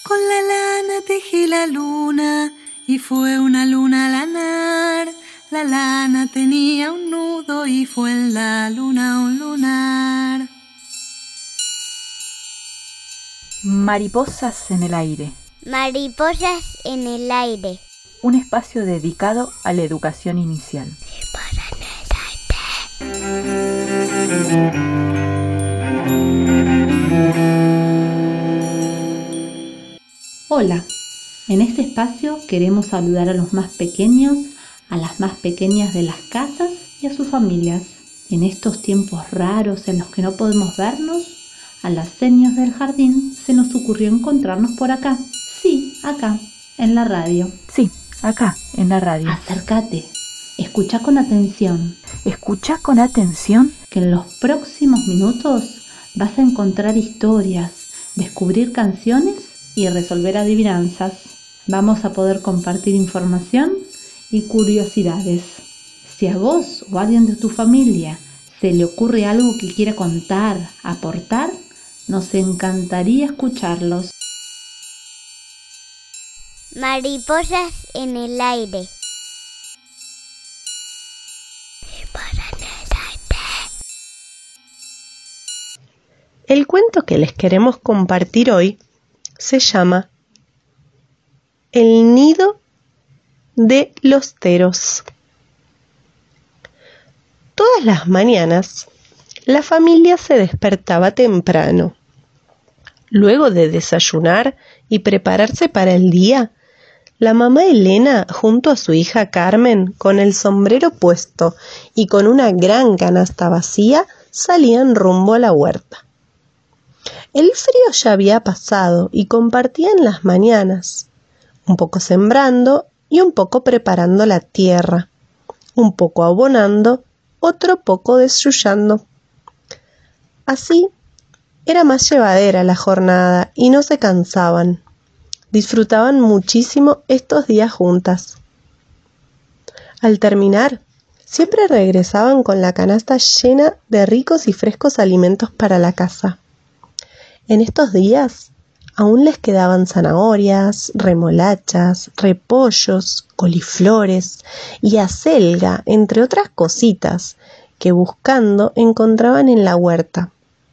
Con la lana tejí la luna y fue una luna lanar. La lana tenía un nudo y fue en la luna un lunar. Mariposas en el aire. Mariposas en el aire. Un espacio dedicado a la educación inicial. Hola, en este espacio queremos saludar a los más pequeños, a las más pequeñas de las casas y a sus familias. En estos tiempos raros en los que no podemos vernos, a las señas del jardín se nos ocurrió encontrarnos por acá. Sí, acá, en la radio. Sí, acá, en la radio. Acércate, escucha con atención. Escucha con atención Que en los próximos minutos vas a encontrar historias, descubrir canciones y resolver adivinanzas. Vamos a poder compartir información y curiosidades. Si a vos o a alguien de tu familia se le ocurre algo que quiera contar, aportar, nos encantaría escucharlos. Mariposas en el aire. El cuento que les queremos compartir hoy se llama El nido de los teros. Todas las mañanas, la familia se despertaba temprano. Luego de desayunar y prepararse para el día, la mamá Elena, junto a su hija Carmen, con el sombrero puesto y con una gran canasta vacía, salían rumbo a la huerta. El frío ya había pasado y compartían las mañanas, un poco sembrando y un poco preparando la tierra, un poco abonando, otro poco destruyendo. Así era más llevadera la jornada y no se cansaban. Disfrutaban muchísimo estos días juntas. Al terminar, siempre regresaban con la canasta llena de ricos y frescos alimentos para la casa. En estos días aún les quedaban zanahorias, remolachas, repollos, coliflores y acelga, entre otras cositas que buscando encontraban en la huerta.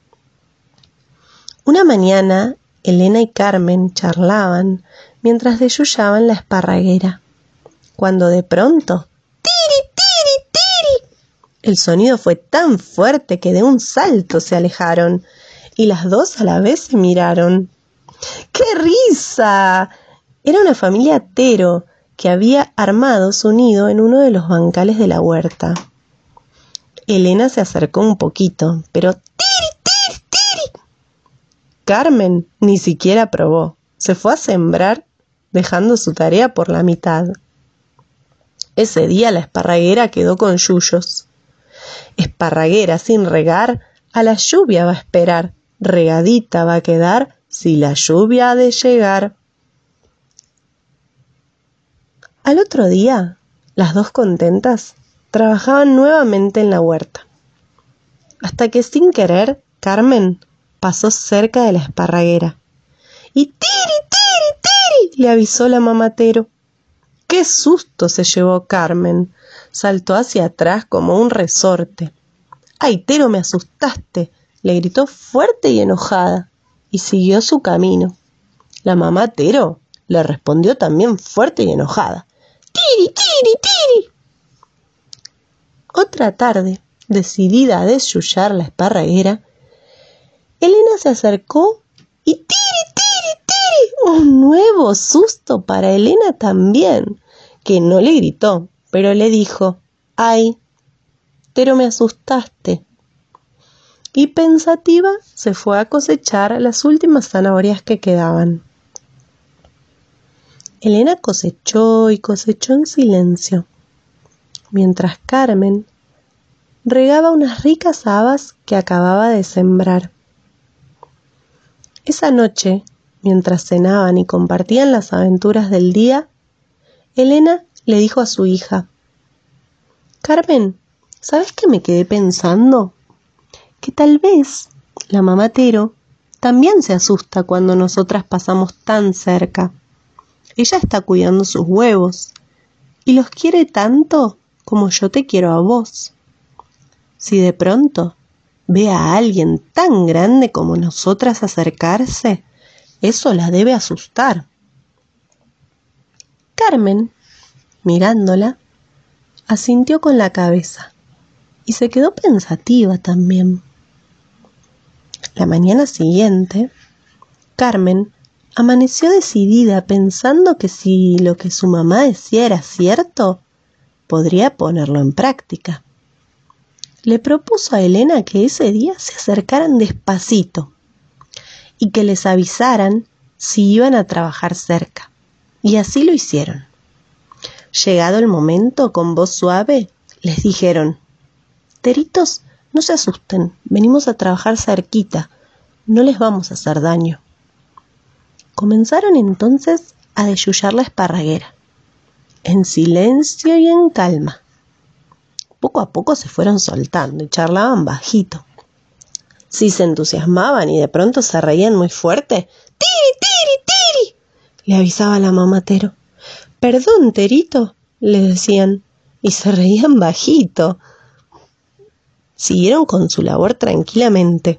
Una mañana, Elena y Carmen charlaban mientras desyullaban la esparraguera, cuando de pronto ¡tiri, tiri, tiri! El sonido fue tan fuerte que de un salto se alejaron y las dos a la vez se miraron. ¡Qué risa! Era una familia tero que había armado su nido en uno de los bancales de la huerta. Elena se acercó un poquito, pero ¡tiri, tiri, tiri! Carmen ni siquiera probó. Se fue a sembrar, dejando su tarea por la mitad. Ese día la esparraguera quedó con yuyos. Esparraguera sin regar, a la lluvia va a esperar. Regadita va a quedar si la lluvia ha de llegar. Al otro día, las dos contentas trabajaban nuevamente en la huerta, hasta que sin querer Carmen pasó cerca de la esparraguera y ¡tiri, tiri, tiri! Le avisó la mamá Tero. ¡Qué susto se llevó Carmen! Saltó hacia atrás como un resorte. ¡Ay, Tero, me asustaste!, le gritó fuerte y enojada, y siguió su camino. La mamá Tero le respondió también fuerte y enojada. ¡Tiri, tiri, tiri! Otra tarde, decidida a desyullar la esparraguera, Elena se acercó y ¡tiri, tiri, tiri! Un nuevo susto para Elena también, que no le gritó, pero le dijo: ¡ay, Tero, me asustaste! Y pensativa se fue a cosechar las últimas zanahorias que quedaban. Elena cosechó y cosechó en silencio, mientras Carmen regaba unas ricas habas que acababa de sembrar. Esa noche, mientras cenaban y compartían las aventuras del día, Elena le dijo a su hija: Carmen, ¿sabes qué me quedé pensando? Que tal vez la mamá Tero también se asusta cuando nosotras pasamos tan cerca. Ella está cuidando sus huevos y los quiere tanto como yo te quiero a vos. Si de pronto ve a alguien tan grande como nosotras acercarse, eso la debe asustar. Carmen, mirándola, asintió con la cabeza y se quedó pensativa también. La mañana siguiente, Carmen amaneció decidida pensando que si lo que su mamá decía era cierto, podría ponerlo en práctica. Le propuso a Elena que ese día se acercaran despacito y que les avisaran si iban a trabajar cerca. Y así lo hicieron. Llegado el momento, con voz suave, les dijeron: «Teritos, no se asusten, venimos a trabajar cerquita, no les vamos a hacer daño». Comenzaron entonces a desyullar la esparraguera, en silencio y en calma. Poco a poco se fueron soltando y charlaban bajito. Si se entusiasmaban y de pronto se reían muy fuerte, «¡Tiri, tiri, tiri!», le avisaba la mamá Tero. «Perdón, Terito», le decían, y se reían bajito. Siguieron con su labor tranquilamente,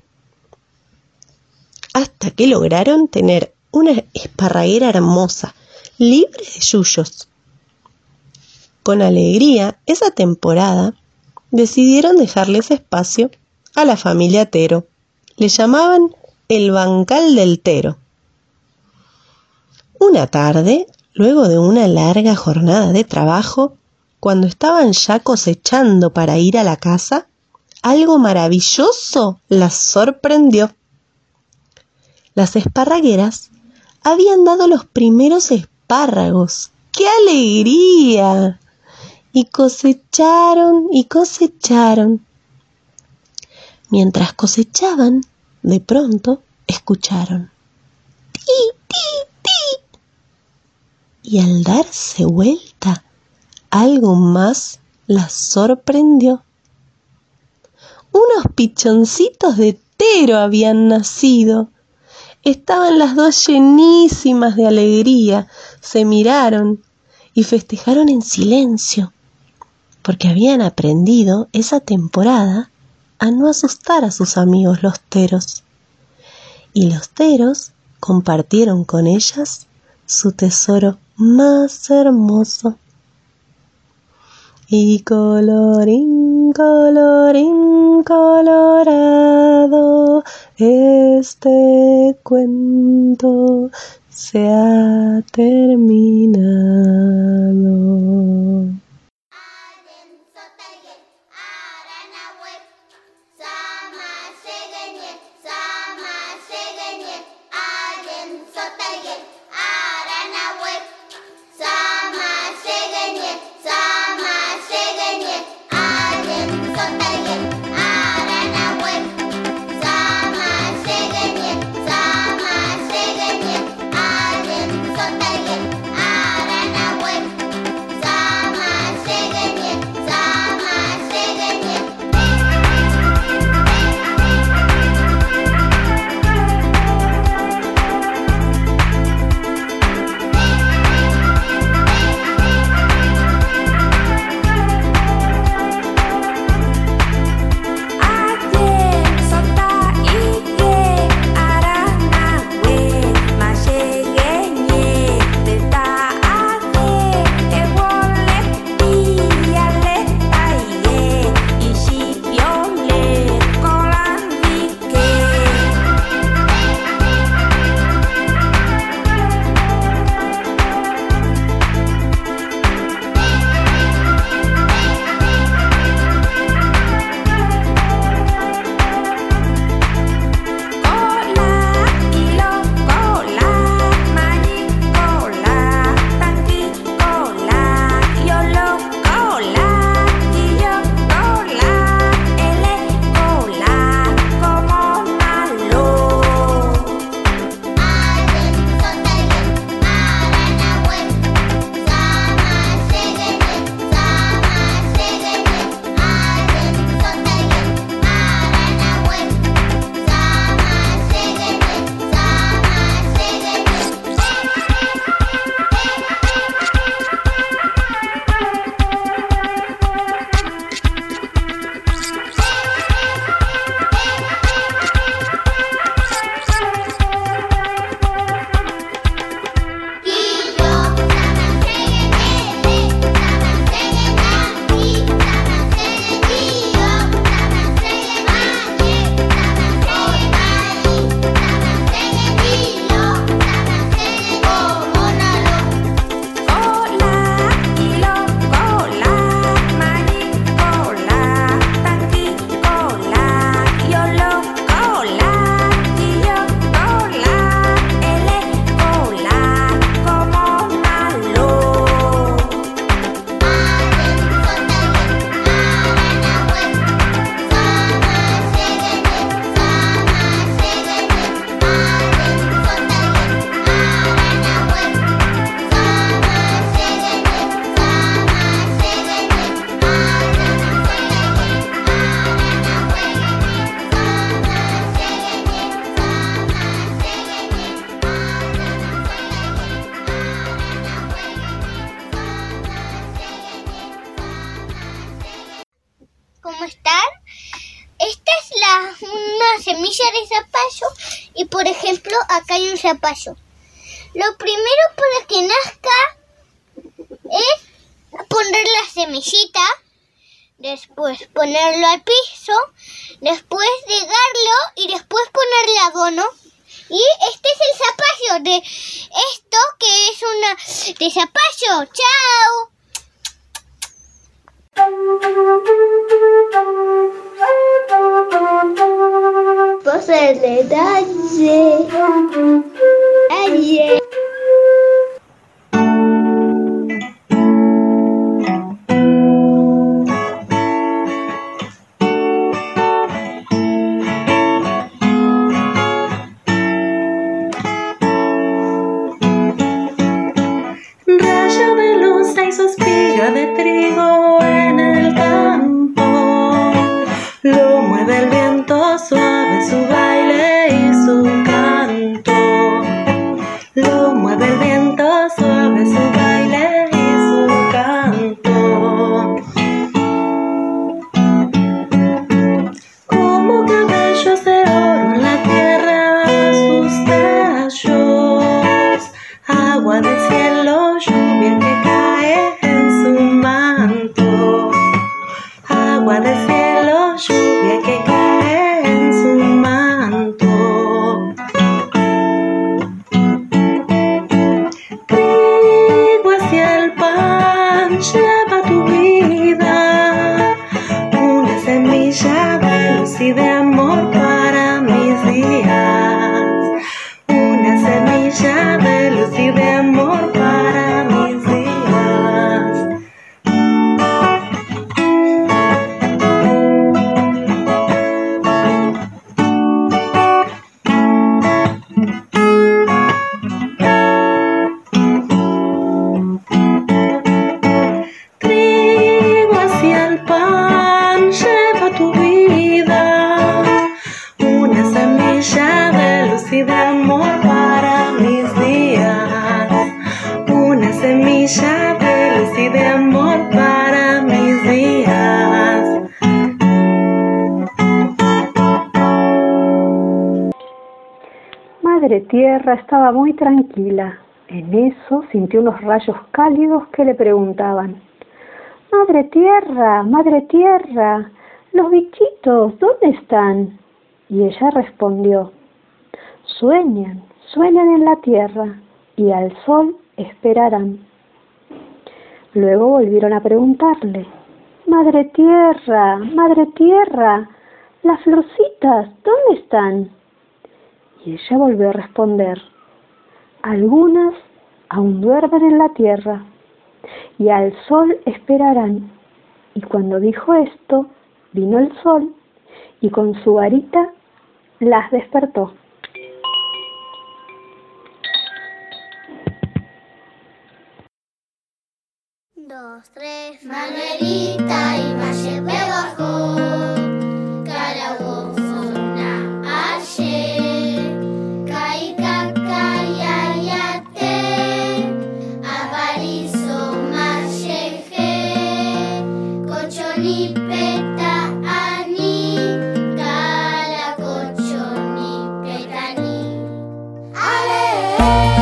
hasta que lograron tener una esparraguera hermosa, libre de yuyos. Con alegría, esa temporada, decidieron dejarles espacio a la familia Tero. Le llamaban el bancal del Tero. Una tarde, luego de una larga jornada de trabajo, cuando estaban ya cosechando para ir a la casa, algo maravilloso las sorprendió. Las esparragueras habían dado los primeros espárragos. ¡Qué alegría! Y cosecharon y cosecharon. Mientras cosechaban, de pronto escucharon «ti, ti, ti». Y al darse vuelta, algo más las sorprendió. Unos pichoncitos de Tero habían nacido. Estaban las dos llenísimas de alegría, se miraron y festejaron en silencio, porque habían aprendido esa temporada a no asustar a sus amigos los teros. Y los teros compartieron con ellas su tesoro más hermoso. Y colorín colorado, este cuento se ha terminado. semilla de zapallo y, por ejemplo, acá hay un zapallo. Lo primero para que nazca es poner la semillita, después ponerlo al piso, después regarlo y después ponerle abono. Y este es el zapallo de esto que es una de zapallo. ¡Chao! Pose de detalle. Rayo de luz hay espiga de trigo en el campo. Lo mueve el viento suave, su baile y su canto. Lo mueve el viento suave, su baile y su canto. Como cabellos de oro en la tierra, sus tallos. Agua del cielo, lluvia que cae en su manto. Agua del cielo, lluvia que cae en su manto. Trigo hacia el pan, lleva tu vida. Una semilla de luz y de amor para mis días. Una semilla de luz y de amor para mis días. Trigo hacia el pan, lleva tu vida. Una semilla de luz y de amor para mis días. Una semilla de luz y de amor para mis días. Madre Tierra estaba muy tranquila. En eso sintió unos rayos cálidos que le preguntaban: Madre Tierra, los bichitos, ¿dónde están? Y ella respondió: sueñan en la tierra y al sol esperarán. Luego volvieron a preguntarle: Madre Tierra, las florcitas, ¿dónde están? Y ella volvió a responder: algunas aún duermen en la tierra y al sol esperarán. Y cuando dijo esto, vino el sol y con su varita las despertó. Dos, tres, Manuelita y Valle me bajó, calabozo na ayer, caicaca y ayate, avarizo malleje, cochoni peta ani, cala cochoni petani. Ale,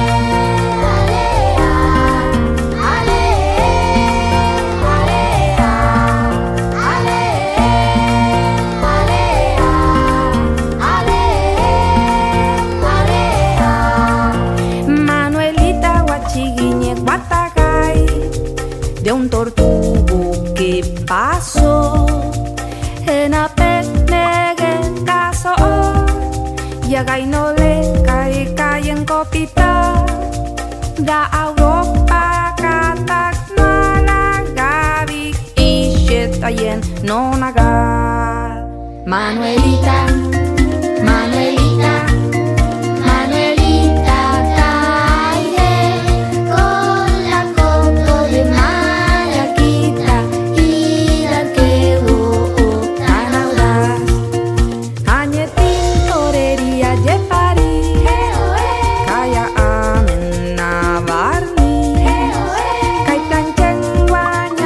de un tortugo que pasó en apenegue caso y a no le cae en copita da Europa katak nana gabi y shetayen no naga Manuelita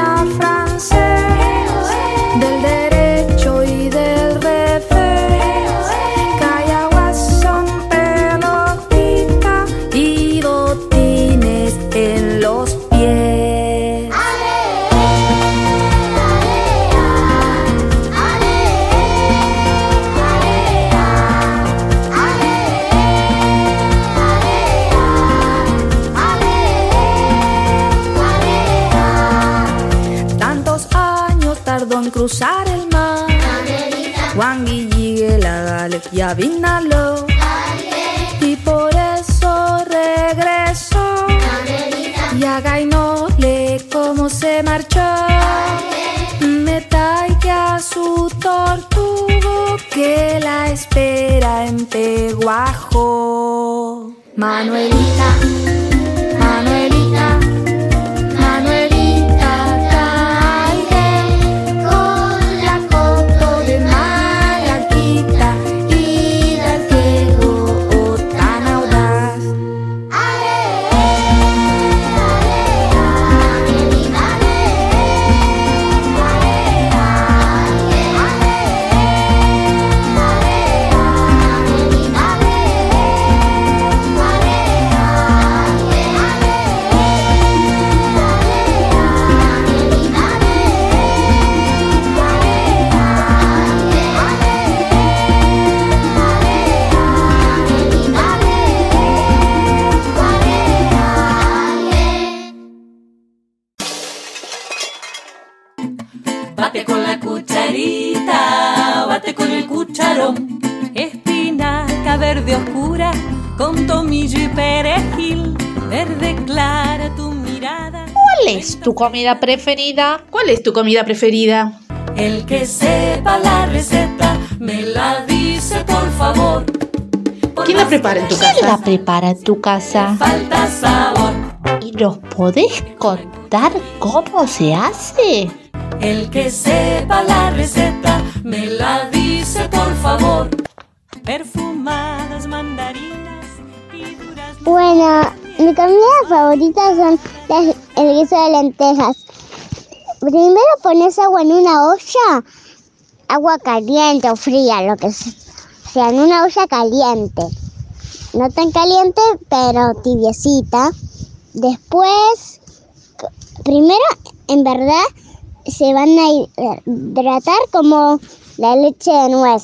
del derecho y del revés. y avínalo. Y por eso regresó y a Gainole como se marchó. Me traiga su tortugo que la espera en Peguajo. Manuelita, Manuelita, Manuelita, cae con la coto de Malaquita y del Diego tan audaz. Bate con la cucharita, bate con el cucharón. Espinaca verde oscura con tomillo y perejil. Verde clara tu mirada. ¿Cuál es tu comida preferida? ¿Cuál es tu comida preferida? El que sepa la receta me la dice por favor. ¿Quién la prepara en tu ¿Quién casa? la prepara en tu casa? Falta sabor. ¿Y nos podés contar cómo se hace? El que sepa la receta me la dice por favor. Perfumadas mandarinas y duraznos. Bueno, mi comida favorita son el guiso de lentejas. Primero pones agua en una olla, agua caliente o fría, lo que sea. O sea, en una olla caliente. No tan caliente, pero tibiecita. Después, primero, en verdad, se van a hidratar como la leche de nuez.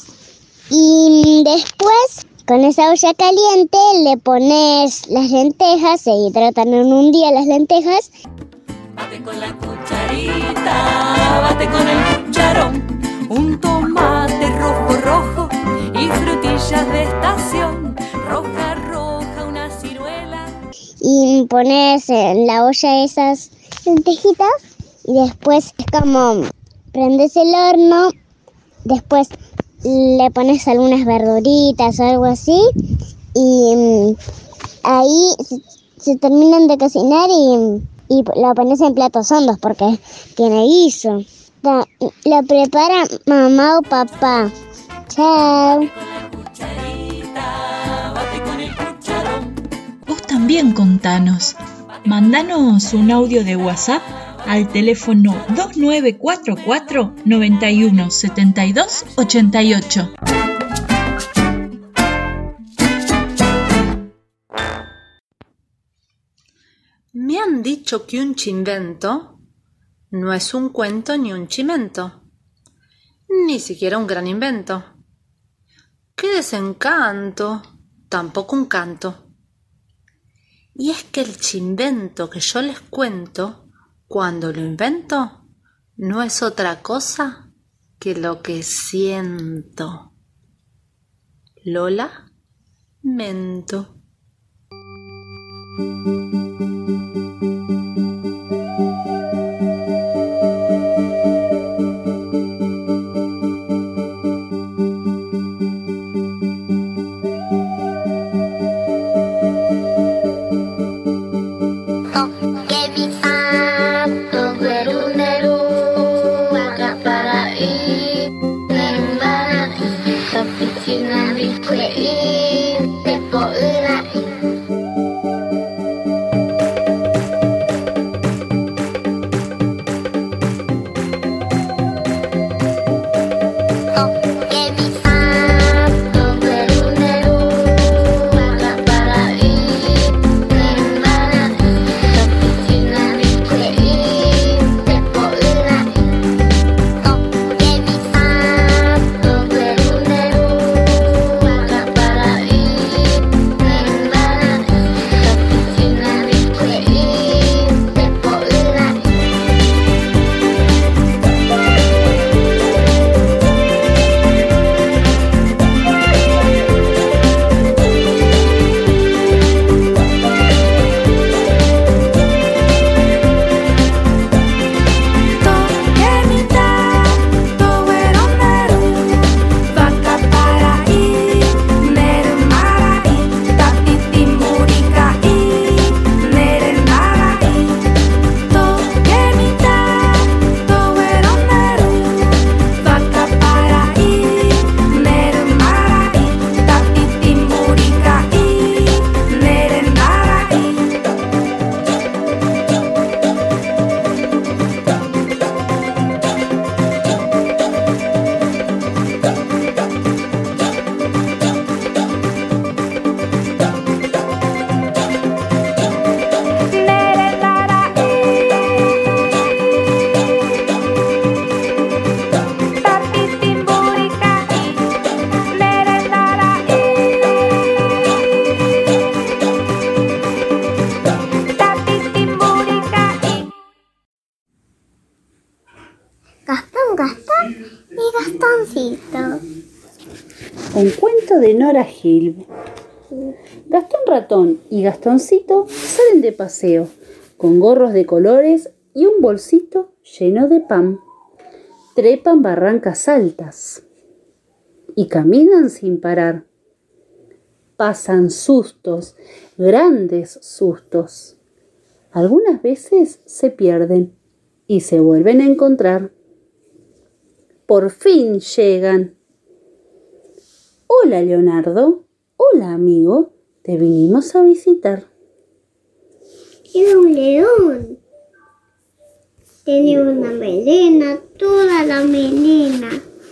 Y después, con esa olla caliente, le pones las lentejas, se hidratan en un día las lentejas. Bate con la cucharita, bate con el cucharón. Un tomate rojo, rojo y frutillas de estación. Roja, roja, una ciruela. Y pones en la olla esas lentejitas. Y después es como prendes el horno, después le pones algunas verduritas o algo así y ahí se terminan de cocinar y lo pones en platos hondos porque tiene guiso. Lo prepara mamá o papá. Chao. Vos también contanos. Mandanos un audio de WhatsApp al teléfono 2944 91 72 88. Me han dicho que un chimento no es un cuento ni un chimento, ni siquiera un gran invento. ¡Qué desencanto! Tampoco un canto. Y es que el chimento que yo les cuento, cuando lo invento, no es otra cosa que lo que siento. Lola Mento. casa de Nora Gil. Gastón Ratón y Gastoncito salen de paseo, con gorros de colores y un bolsito lleno de pan. Trepan barrancas altas y caminan sin parar. Pasan sustos, grandes sustos. Algunas veces se pierden y se vuelven a encontrar. Por fin llegan. Hola, Leonardo. Hola, amigo. Te vinimos a visitar. Era un león. Tenía una melena, toda la melena.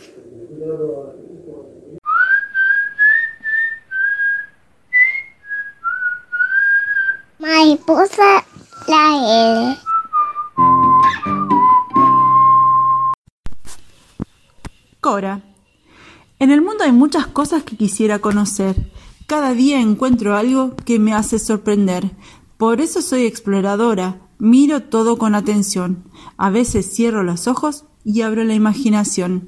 Mariposa la L. Cora. En el mundo hay muchas cosas que quisiera conocer. Cada día encuentro algo que me hace sorprender. Por eso soy exploradora. Miro todo con atención. A veces cierro los ojos y abro la imaginación.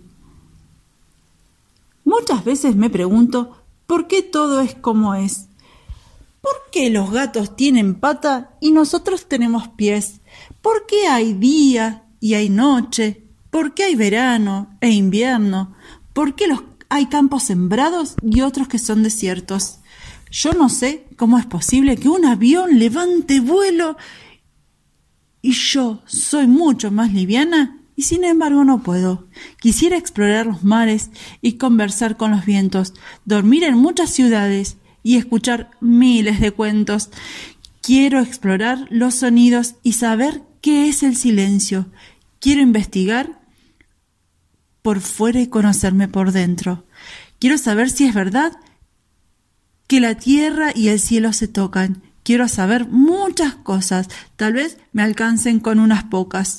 Muchas veces me pregunto ¿por qué todo es como es? ¿Por qué los gatos tienen pata y nosotros tenemos pies? ¿Por qué hay día y hay noche? ¿Por qué hay verano e invierno? ¿Por qué hay campos sembrados y otros que son desiertos? Yo no sé cómo es posible que un avión levante vuelo y yo soy mucho más liviana y sin embargo no puedo. Quisiera explorar los mares y conversar con los vientos, dormir en muchas ciudades y escuchar miles de cuentos. Quiero explorar los sonidos y saber qué es el silencio. Quiero investigar por fuera y conocerme por dentro. Quiero saber si es verdad que la tierra y el cielo se tocan. Quiero saber muchas cosas. Tal vez me alcancen con unas pocas.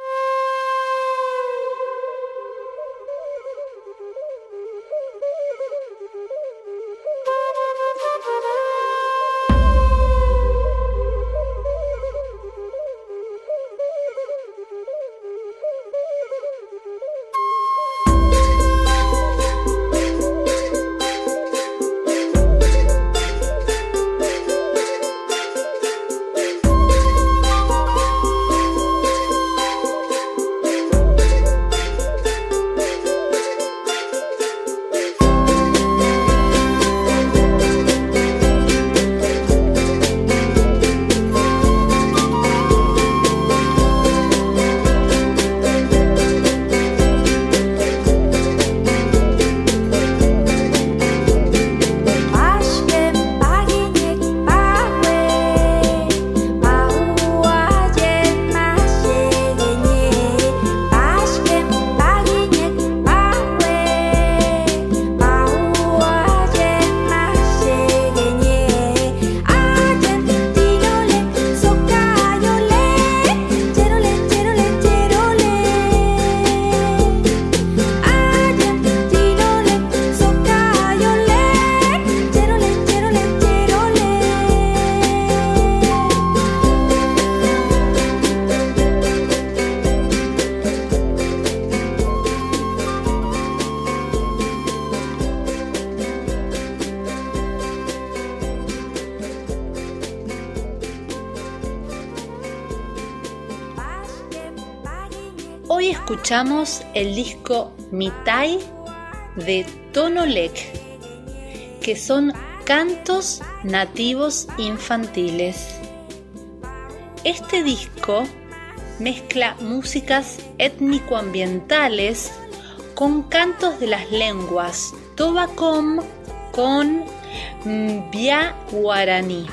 Hoy escuchamos el disco Mitai de Tonolec, que son cantos nativos infantiles. Este disco mezcla músicas étnico-ambientales con cantos de las lenguas Tobacom con Mbia guaraní.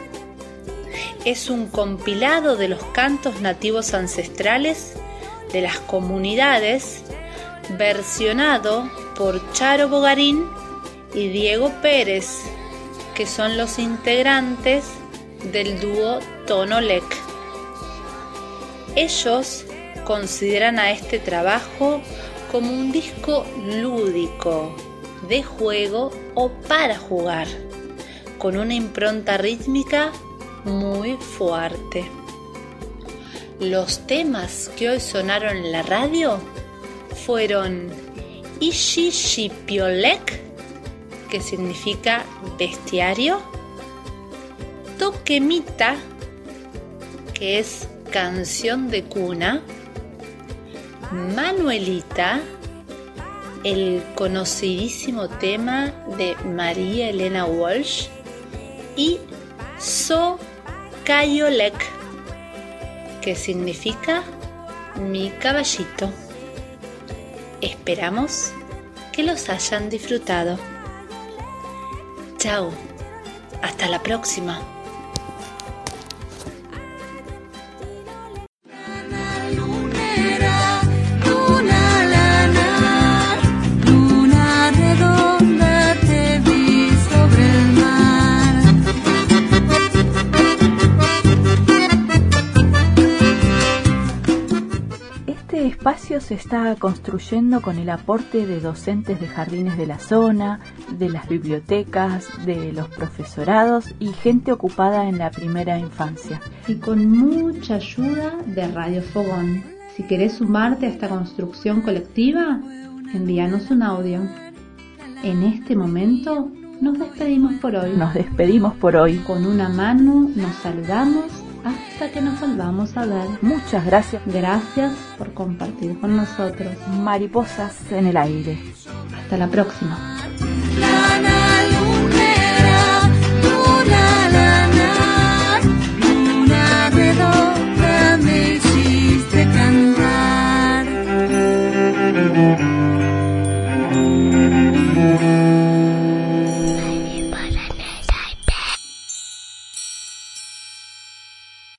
Es un compilado de los cantos nativos ancestrales de las comunidades, versionado por Charo Bogarín y Diego Pérez, que son los integrantes del dúo Tonolec. Ellos consideran a este trabajo como un disco lúdico, de juego o para jugar, con una impronta rítmica muy fuerte. Los temas que hoy sonaron en la radio fueron Ishi Shipiolek, que significa bestiario. Toquemita, que es canción de cuna. Manuelita, el conocidísimo tema de María Elena Walsh. Y So Cayolec, que significa mi caballito. Esperamos que los hayan disfrutado. Chao, hasta la próxima. Luna redonda, te vi sobre el mar. Este espacio se está construyendo con el aporte de docentes de jardines de la zona, de las bibliotecas, de los profesorados y gente ocupada en la primera infancia. Y con mucha ayuda de Radio Fogón. Si querés sumarte a esta construcción colectiva, envíanos un audio. En este momento nos despedimos por hoy. Nos despedimos por hoy. Con una mano nos saludamos hasta que nos volvamos a ver. Muchas gracias. Gracias por compartir con nosotros. Mariposas en el aire. Hasta la próxima.